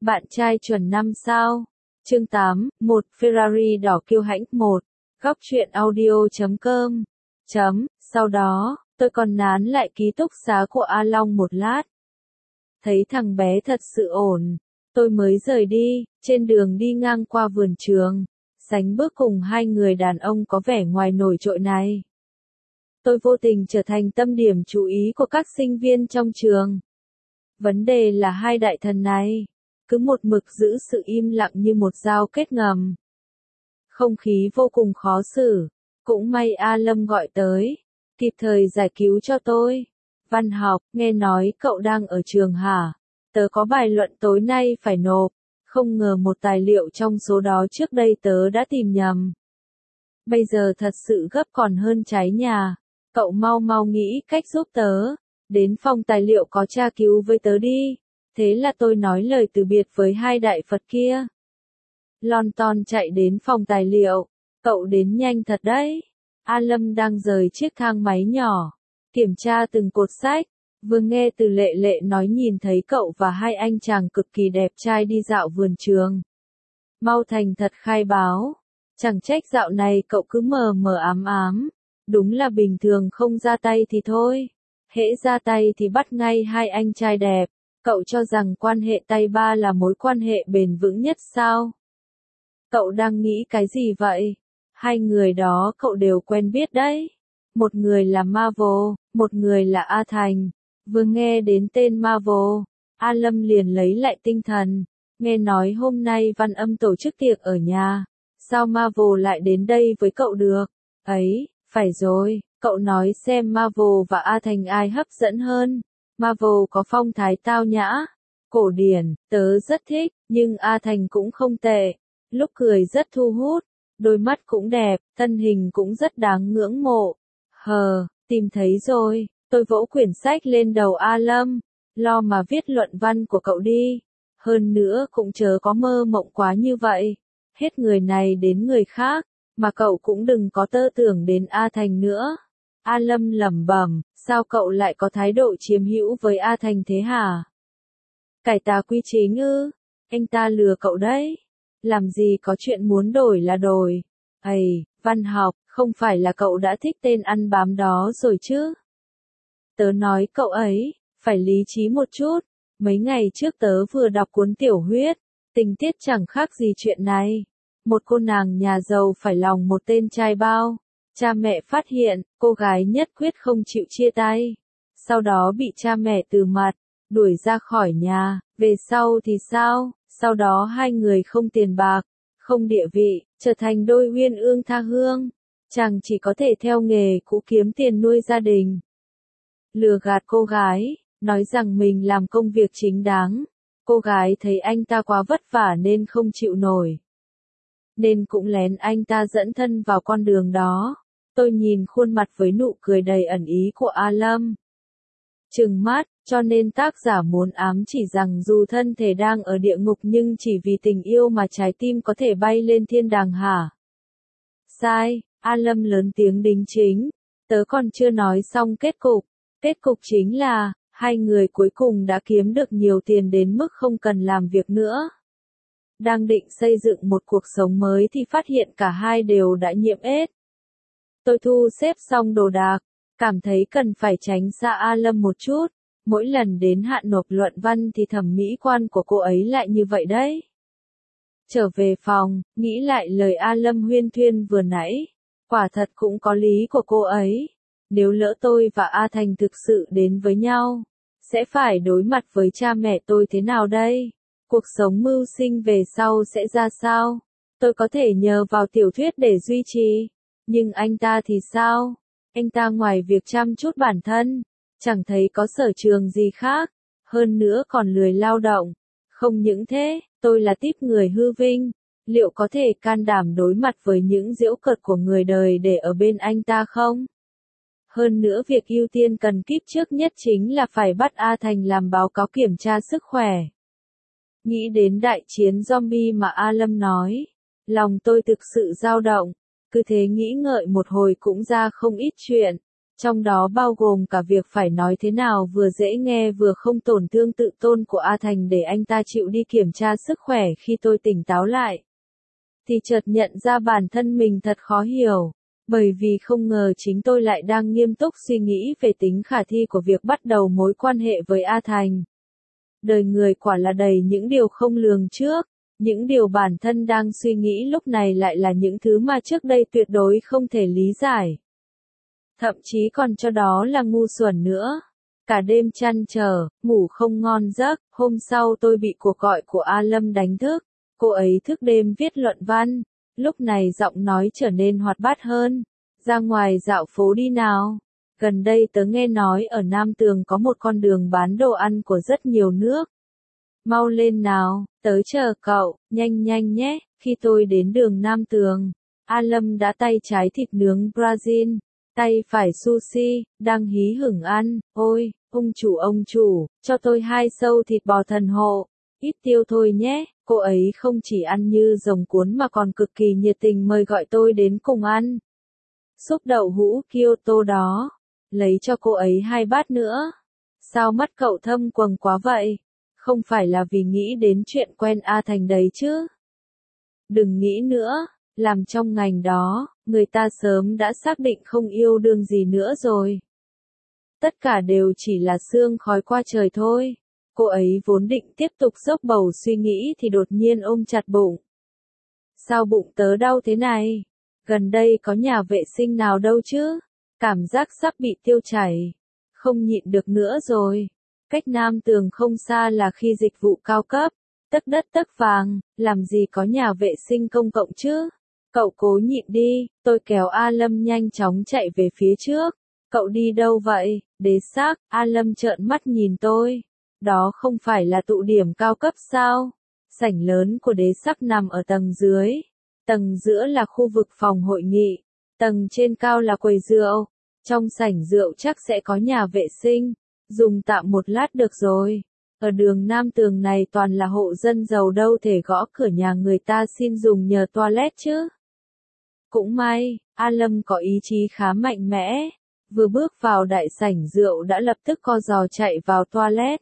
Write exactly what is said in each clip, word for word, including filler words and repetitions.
Bạn trai chuẩn năm sao. Chương tám, một Ferrari đỏ kiêu hãnh. Một Góc truyện audio chấm com chấm Sau đó, tôi còn nán lại ký túc xá của A Long một lát. Thấy thằng bé thật sự ổn, tôi mới rời đi. Trên đường đi ngang qua vườn trường, sánh bước cùng hai người đàn ông có vẻ ngoài nổi trội này, tôi vô tình trở thành tâm điểm chú ý của các sinh viên trong trường. Vấn đề là hai đại thần này cứ một mực giữ sự im lặng như một dao kết ngầm. Không khí vô cùng khó xử. Cũng may A Lâm gọi tới, kịp thời giải cứu cho tôi. Văn học, nghe nói cậu đang ở trường hả? Tớ có bài luận tối nay phải nộp. Không ngờ một tài liệu trong số đó trước đây tớ đã tìm nhầm. Bây giờ thật sự gấp còn hơn cháy nhà. Cậu mau mau nghĩ cách giúp tớ. Đến phòng tài liệu có tra cứu với tớ đi. Thế là tôi nói lời từ biệt với hai đại Phật kia. Lon ton chạy đến phòng tài liệu. Cậu đến nhanh thật đấy. A Lâm đang rời chiếc thang máy nhỏ, kiểm tra từng cột sách. Vừa nghe từ Lệ Lệ nói nhìn thấy cậu và hai anh chàng cực kỳ đẹp trai đi dạo vườn trường. Mau thành thật khai báo. Chẳng trách dạo này cậu cứ mờ mờ ám ám. Đúng là bình thường không ra tay thì thôi. Hễ ra tay thì bắt ngay hai anh trai đẹp. Cậu cho rằng quan hệ tay ba là mối quan hệ bền vững nhất sao? Cậu đang nghĩ cái gì vậy? Hai người đó cậu đều quen biết đấy. Một người là Marvel, một người là A Thành. Vừa nghe đến tên Marvel, A Lâm liền lấy lại tinh thần. Nghe nói hôm nay Văn Âm tổ chức tiệc ở nhà. Sao Marvel lại đến đây với cậu được? Ấy, phải rồi, cậu nói xem Marvel và A Thành ai hấp dẫn hơn. Marvel có phong thái tao nhã, cổ điển, tớ rất thích, nhưng A Thành cũng không tệ. Lúc cười rất thu hút, đôi mắt cũng đẹp, thân hình cũng rất đáng ngưỡng mộ. Hờ, tìm thấy rồi, tôi vỗ quyển sách lên đầu A Lâm, lo mà viết luận văn của cậu đi. Hơn nữa cũng chớ có mơ mộng quá như vậy, hết người này đến người khác, mà cậu cũng đừng có tơ tưởng đến A Thành nữa. A Lâm lẩm bẩm, sao cậu lại có thái độ chiếm hữu với A Thành thế hả? Cải tà quy chính ư? Anh ta lừa cậu đấy. Làm gì có chuyện muốn đổi là đổi. Ây, văn học, không phải là cậu đã thích tên ăn bám đó rồi chứ? Tớ nói cậu ấy, phải lý trí một chút. Mấy ngày trước tớ vừa đọc cuốn tiểu huyết, tình tiết chẳng khác gì chuyện này. Một cô nàng nhà giàu phải lòng một tên trai bao. Cha mẹ phát hiện, cô gái nhất quyết không chịu chia tay. Sau đó bị cha mẹ từ mặt, đuổi ra khỏi nhà. Về sau thì sao? Sau đó hai người không tiền bạc, không địa vị, trở thành đôi uyên ương tha hương. Chàng chỉ có thể theo nghề cũ kiếm tiền nuôi gia đình. Lừa gạt cô gái, nói rằng mình làm công việc chính đáng. Cô gái thấy anh ta quá vất vả nên không chịu nổi. Nên cũng lén anh ta dẫn thân vào con đường đó. Tôi nhìn khuôn mặt với nụ cười đầy ẩn ý của A Lâm. Trừng mắt, cho nên tác giả muốn ám chỉ rằng dù thân thể đang ở địa ngục nhưng chỉ vì tình yêu mà trái tim có thể bay lên thiên đàng hả? Sai, A Lâm lớn tiếng đính chính. Tớ còn chưa nói xong kết cục. Kết cục chính là, hai người cuối cùng đã kiếm được nhiều tiền đến mức không cần làm việc nữa. Đang định xây dựng một cuộc sống mới thì phát hiện cả hai đều đã nhiễm AIDS. Tôi thu xếp xong đồ đạc, cảm thấy cần phải tránh xa A Lâm một chút. Mỗi lần đến hạn nộp luận văn thì thẩm mỹ quan của cô ấy lại như vậy đấy. Trở về phòng, nghĩ lại lời A Lâm huyên thuyên vừa nãy. Quả thật cũng có lý của cô ấy. Nếu lỡ tôi và A Thành thực sự đến với nhau, sẽ phải đối mặt với cha mẹ tôi thế nào đây? Cuộc sống mưu sinh về sau sẽ ra sao? Tôi có thể nhờ vào tiểu thuyết để duy trì. Nhưng anh ta thì sao? Anh ta ngoài việc chăm chút bản thân, chẳng thấy có sở trường gì khác, hơn nữa còn lười lao động. Không những thế, tôi là típ người hư vinh, liệu có thể can đảm đối mặt với những giễu cợt của người đời để ở bên anh ta không? Hơn nữa việc ưu tiên cần kíp trước nhất chính là phải bắt A Thành làm báo cáo kiểm tra sức khỏe. Nghĩ đến đại chiến zombie mà A Lâm nói, lòng tôi thực sự dao động. Cứ thế nghĩ ngợi một hồi cũng ra không ít chuyện. Trong đó bao gồm cả việc phải nói thế nào vừa dễ nghe vừa không tổn thương tự tôn của A Thành để anh ta chịu đi kiểm tra sức khỏe khi tôi tỉnh táo lại. Thì chợt nhận ra bản thân mình thật khó hiểu, bởi vì không ngờ chính tôi lại đang nghiêm túc suy nghĩ về tính khả thi của việc bắt đầu mối quan hệ với A Thành. Đời người quả là đầy những điều không lường trước, những điều bản thân đang suy nghĩ lúc này lại là những thứ mà trước đây tuyệt đối không thể lý giải. Thậm chí còn cho đó là ngu xuẩn nữa. Cả đêm chăn trở, ngủ không ngon giấc, hôm sau tôi bị cuộc gọi của A Lâm đánh thức. Cô ấy thức đêm viết luận văn, lúc này giọng nói trở nên hoạt bát hơn. Ra ngoài dạo phố đi nào. Gần đây tớ nghe nói ở Nam Tường có một con đường bán đồ ăn của rất nhiều nước. Mau lên nào, tớ chờ cậu, nhanh nhanh nhé. Khi tôi đến đường Nam Tường, A Lâm đã tay trái thịt nướng Brazil, tay phải sushi, đang hí hửng ăn. Ôi, ông chủ ông chủ, cho tôi hai sâu thịt bò thần hộ, ít tiêu thôi nhé. Cô ấy không chỉ ăn như rồng cuốn mà còn cực kỳ nhiệt tình mời gọi tôi đến cùng ăn. Súp đậu hũ Kyoto đó, lấy cho cô ấy hai bát nữa. Sao mắt cậu thâm quầng quá vậy? Không phải là vì nghĩ đến chuyện quen A Thành đấy chứ? Đừng nghĩ nữa, làm trong ngành đó, người ta sớm đã xác định không yêu đương gì nữa rồi. Tất cả đều chỉ là sương khói qua trời thôi. Cô ấy vốn định tiếp tục dốc bầu suy nghĩ thì đột nhiên ôm chặt bụng. Sao bụng tớ đau thế này? Gần đây có nhà vệ sinh nào đâu chứ? Cảm giác sắp bị tiêu chảy. Không nhịn được nữa rồi. Cách Nam Tường không xa là khi dịch vụ cao cấp. Tấc đất tấc vàng, làm gì có nhà vệ sinh công cộng chứ? Cậu cố nhịn đi, tôi kéo A Lâm nhanh chóng chạy về phía trước. Cậu đi đâu vậy? Đế xác, A Lâm trợn mắt nhìn tôi. Đó không phải là tụ điểm cao cấp sao? Sảnh lớn của đế sắc nằm ở tầng dưới. Tầng giữa là khu vực phòng hội nghị. Tầng trên cao là quầy rượu. Trong sảnh rượu chắc sẽ có nhà vệ sinh. Dùng tạm một lát được rồi. Ở đường Nam Tường này toàn là hộ dân giàu đâu thể gõ cửa nhà người ta xin dùng nhờ toilet chứ. Cũng may, A Lâm có ý chí khá mạnh mẽ. Vừa bước vào đại sảnh rượu đã lập tức co giò chạy vào toilet.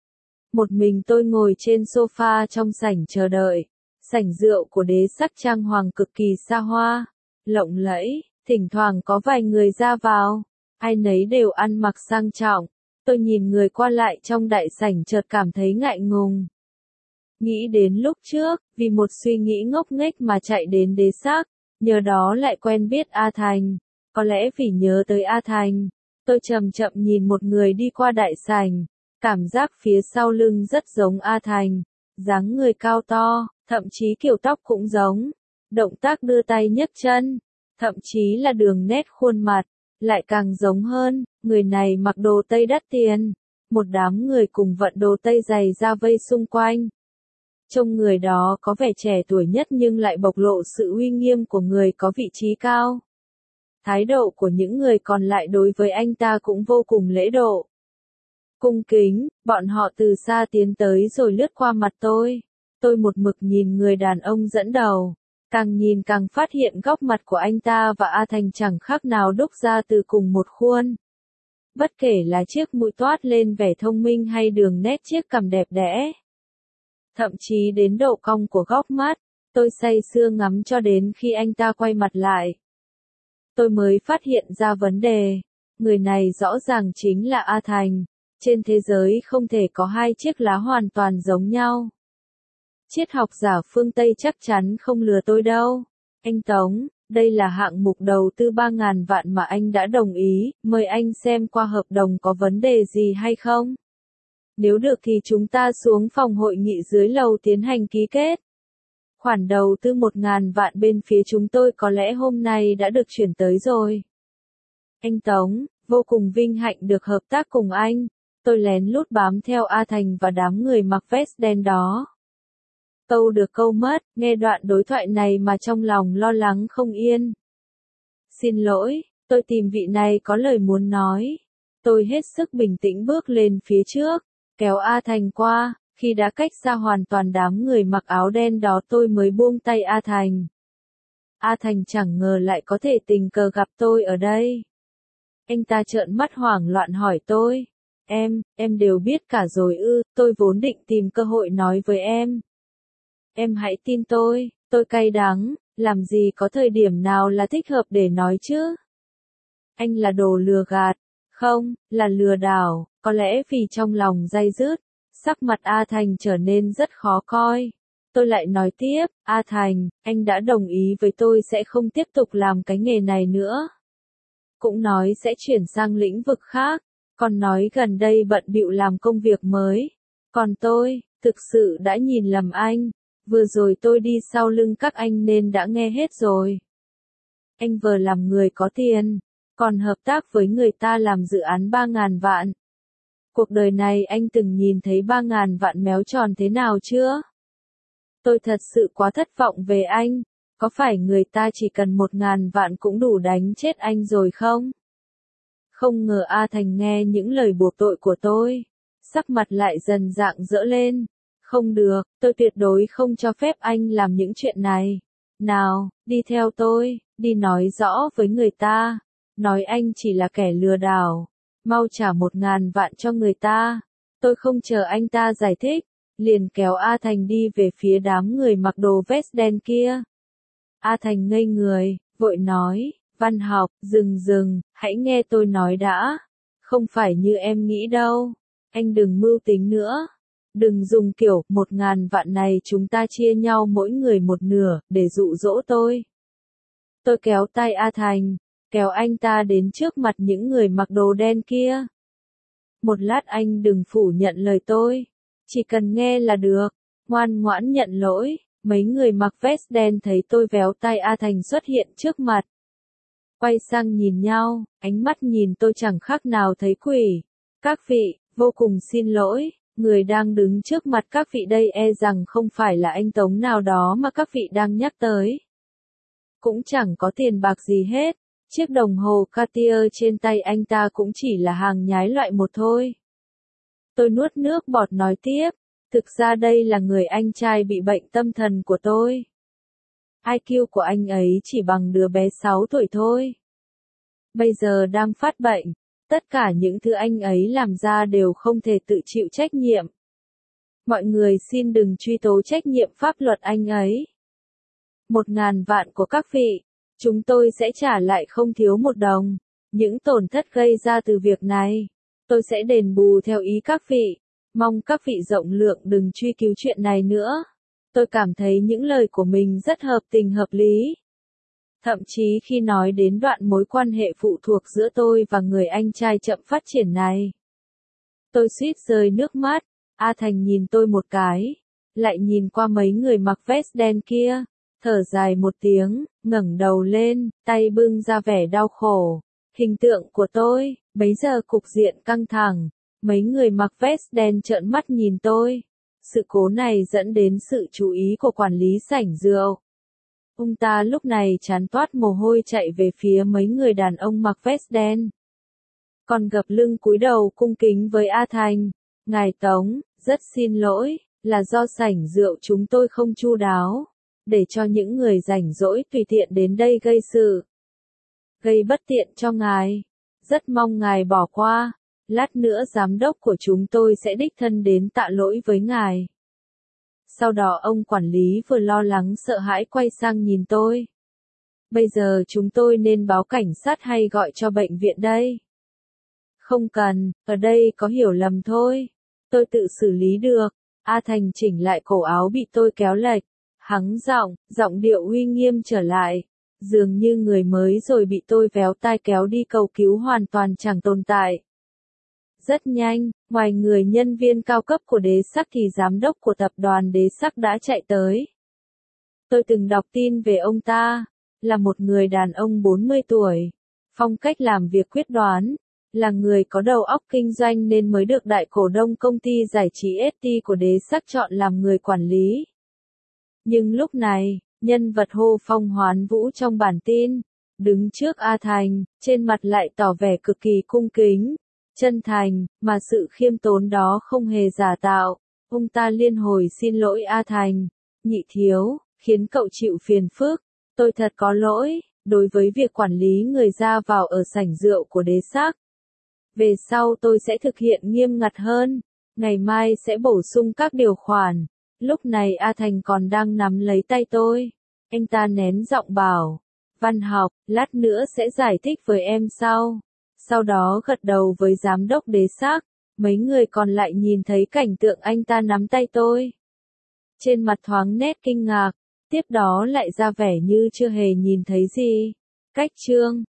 Một mình tôi ngồi trên sofa trong sảnh chờ đợi. Sảnh rượu của đế sắc trang hoàng cực kỳ xa hoa, lộng lẫy, thỉnh thoảng có vài người ra vào. Ai nấy đều ăn mặc sang trọng. Tôi nhìn người qua lại trong đại sảnh chợt cảm thấy ngại ngùng. Nghĩ đến lúc trước, vì một suy nghĩ ngốc nghếch mà chạy đến đế sắc, nhờ đó lại quen biết A Thành. Có lẽ vì nhớ tới A Thành, tôi chậm chậm nhìn một người đi qua đại sảnh. Cảm giác phía sau lưng rất giống A Thành, dáng người cao to, thậm chí kiểu tóc cũng giống, động tác đưa tay nhấc chân, thậm chí là đường nét khuôn mặt, lại càng giống hơn. Người này mặc đồ Tây đắt tiền, một đám người cùng vận đồ Tây dày ra vây xung quanh. Trông người đó có vẻ trẻ tuổi nhất nhưng lại bộc lộ sự uy nghiêm của người có vị trí cao. Thái độ của những người còn lại đối với anh ta cũng vô cùng lễ độ. Cung kính, bọn họ từ xa tiến tới rồi lướt qua mặt tôi. Tôi một mực nhìn người đàn ông dẫn đầu. Càng nhìn càng phát hiện góc mặt của anh ta và A Thành chẳng khác nào đúc ra từ cùng một khuôn. Bất kể là chiếc mũi toát lên vẻ thông minh hay đường nét chiếc cằm đẹp đẽ. Thậm chí đến độ cong của góc mắt, tôi say sưa ngắm cho đến khi anh ta quay mặt lại. Tôi mới phát hiện ra vấn đề. Người này rõ ràng chính là A Thành. Trên thế giới không thể có hai chiếc lá hoàn toàn giống nhau. Triết học giả phương Tây chắc chắn không lừa tôi đâu. Anh Tống, đây là hạng mục đầu tư ba ngàn vạn mà anh đã đồng ý, mời anh xem qua hợp đồng có vấn đề gì hay không. Nếu được thì chúng ta xuống phòng hội nghị dưới lầu tiến hành ký kết. Khoản đầu tư một ngàn vạn bên phía chúng tôi có lẽ hôm nay đã được chuyển tới rồi. Anh Tống, vô cùng vinh hạnh được hợp tác cùng anh. Tôi lén lút bám theo A Thành và đám người mặc vest đen đó. Câu được câu mất, nghe đoạn đối thoại này mà trong lòng lo lắng không yên. Xin lỗi, tôi tìm vị này có lời muốn nói. Tôi hết sức bình tĩnh bước lên phía trước, kéo A Thành qua. Khi đã cách xa hoàn toàn đám người mặc áo đen đó tôi mới buông tay A Thành. A Thành chẳng ngờ lại có thể tình cờ gặp tôi ở đây. Anh ta trợn mắt hoảng loạn hỏi tôi. Em, em đều biết cả rồi ư, tôi vốn định tìm cơ hội nói với em. Em hãy tin tôi, tôi cay đắng, làm gì có thời điểm nào là thích hợp để nói chứ. Anh là đồ lừa gạt, không, là lừa đảo, có lẽ vì trong lòng day dứt, sắc mặt A Thành trở nên rất khó coi. Tôi lại nói tiếp, A Thành, anh đã đồng ý với tôi sẽ không tiếp tục làm cái nghề này nữa. Cũng nói sẽ chuyển sang lĩnh vực khác, còn nói gần đây bận bịu làm công việc mới. Còn tôi, thực sự đã nhìn lầm anh, vừa rồi tôi đi sau lưng các anh nên đã nghe hết rồi. Anh vừa làm người có tiền, còn hợp tác với người ta làm dự án ba ngàn vạn. Cuộc đời này anh từng nhìn thấy ba ngàn vạn méo tròn thế nào chưa? Tôi thật sự quá thất vọng về anh, có phải người ta chỉ cần một ngàn vạn cũng đủ đánh chết anh rồi không? Không ngờ A Thành nghe những lời buộc tội của tôi, sắc mặt lại dần rạng rỡ lên. Không được, tôi tuyệt đối không cho phép anh làm những chuyện này. Nào, đi theo tôi, đi nói rõ với người ta, nói anh chỉ là kẻ lừa đảo, mau trả một ngàn vạn cho người ta. Tôi không chờ anh ta giải thích, liền kéo A Thành đi về phía đám người mặc đồ vest đen kia. A Thành ngây người, vội nói, Văn Học, dừng dừng, hãy nghe tôi nói đã. Không phải như em nghĩ đâu, anh đừng mưu tính nữa. Đừng dùng kiểu, một ngàn vạn này chúng ta chia nhau mỗi người một nửa, để dụ dỗ tôi. Tôi kéo tay A Thành, kéo anh ta đến trước mặt những người mặc đồ đen kia. Một lát anh đừng phủ nhận lời tôi, chỉ cần nghe là được, ngoan ngoãn nhận lỗi. Mấy người mặc vest đen thấy tôi véo tay A Thành xuất hiện trước mặt. Quay sang nhìn nhau, ánh mắt nhìn tôi chẳng khác nào thấy quỷ. Các vị, vô cùng xin lỗi, người đang đứng trước mặt các vị đây e rằng không phải là anh Tống nào đó mà các vị đang nhắc tới. Cũng chẳng có tiền bạc gì hết, chiếc đồng hồ Cartier trên tay anh ta cũng chỉ là hàng nhái loại một thôi. Tôi nuốt nước bọt nói tiếp, thực ra đây là người anh trai bị bệnh tâm thần của tôi. i kiu của anh ấy chỉ bằng đứa bé sáu tuổi thôi. Bây giờ đang phát bệnh, tất cả những thứ anh ấy làm ra đều không thể tự chịu trách nhiệm. Mọi người xin đừng truy tố trách nhiệm pháp luật anh ấy. Một ngàn vạn của các vị, chúng tôi sẽ trả lại không thiếu một đồng. Những tổn thất gây ra từ việc này, tôi sẽ đền bù theo ý các vị. Mong các vị rộng lượng đừng truy cứu chuyện này nữa. Tôi cảm thấy những lời của mình rất hợp tình hợp lý. Thậm chí khi nói đến đoạn mối quan hệ phụ thuộc giữa tôi và người anh trai chậm phát triển này, tôi suýt rơi nước mắt. A Thành nhìn tôi một cái, lại nhìn qua mấy người mặc vest đen kia, thở dài một tiếng, ngẩng đầu lên, tay bưng ra vẻ đau khổ. Hình tượng của tôi, bấy giờ cục diện căng thẳng, mấy người mặc vest đen trợn mắt nhìn tôi. Sự cố này dẫn đến sự chú ý của quản lý sảnh rượu. Ông ta lúc này chán toát mồ hôi chạy về phía mấy người đàn ông mặc vest đen. Còn gập lưng cúi đầu cung kính với A Thành. Ngài Tống, rất xin lỗi, là do sảnh rượu chúng tôi không chu đáo, để cho những người rảnh rỗi tùy tiện đến đây gây sự, gây bất tiện cho ngài. Rất mong ngài bỏ qua, lát nữa giám đốc của chúng tôi sẽ đích thân đến tạ lỗi với ngài. Sau đó ông quản lý vừa lo lắng sợ hãi quay sang nhìn tôi. Bây giờ chúng tôi nên báo cảnh sát hay gọi cho bệnh viện đây? Không cần, ở đây có hiểu lầm thôi. Tôi tự xử lý được. A Thành chỉnh lại cổ áo bị tôi kéo lệch. Hắng giọng, giọng điệu uy nghiêm trở lại. Dường như người mới rồi bị tôi véo tai kéo đi cầu cứu hoàn toàn chẳng tồn tại. Rất nhanh, ngoài người nhân viên cao cấp của Đế Sắc thì giám đốc của tập đoàn Đế Sắc đã chạy tới. Tôi từng đọc tin về ông ta, là một người đàn ông bốn mươi tuổi, phong cách làm việc quyết đoán, là người có đầu óc kinh doanh nên mới được đại cổ đông công ty giải trí ét tê của Đế Sắc chọn làm người quản lý. Nhưng lúc này, nhân vật hô phong hoán vũ trong bản tin, đứng trước A Thành, trên mặt lại tỏ vẻ cực kỳ cung kính, chân thành, mà sự khiêm tốn đó không hề giả tạo. Ông ta liên hồi xin lỗi A Thành, nhị thiếu, khiến cậu chịu phiền phức, tôi thật có lỗi, đối với việc quản lý người ra vào ở sảnh rượu của đế xác. Về sau tôi sẽ thực hiện nghiêm ngặt hơn, ngày mai sẽ bổ sung các điều khoản. Lúc này A Thành còn đang nắm lấy tay tôi. Anh ta nén giọng bảo, Văn Học, lát nữa sẽ giải thích với em sau. Sau đó gật đầu với giám đốc đế xác, mấy người còn lại nhìn thấy cảnh tượng anh ta nắm tay tôi. Trên mặt thoáng nét kinh ngạc, tiếp đó lại ra vẻ như chưa hề nhìn thấy gì. Cách chương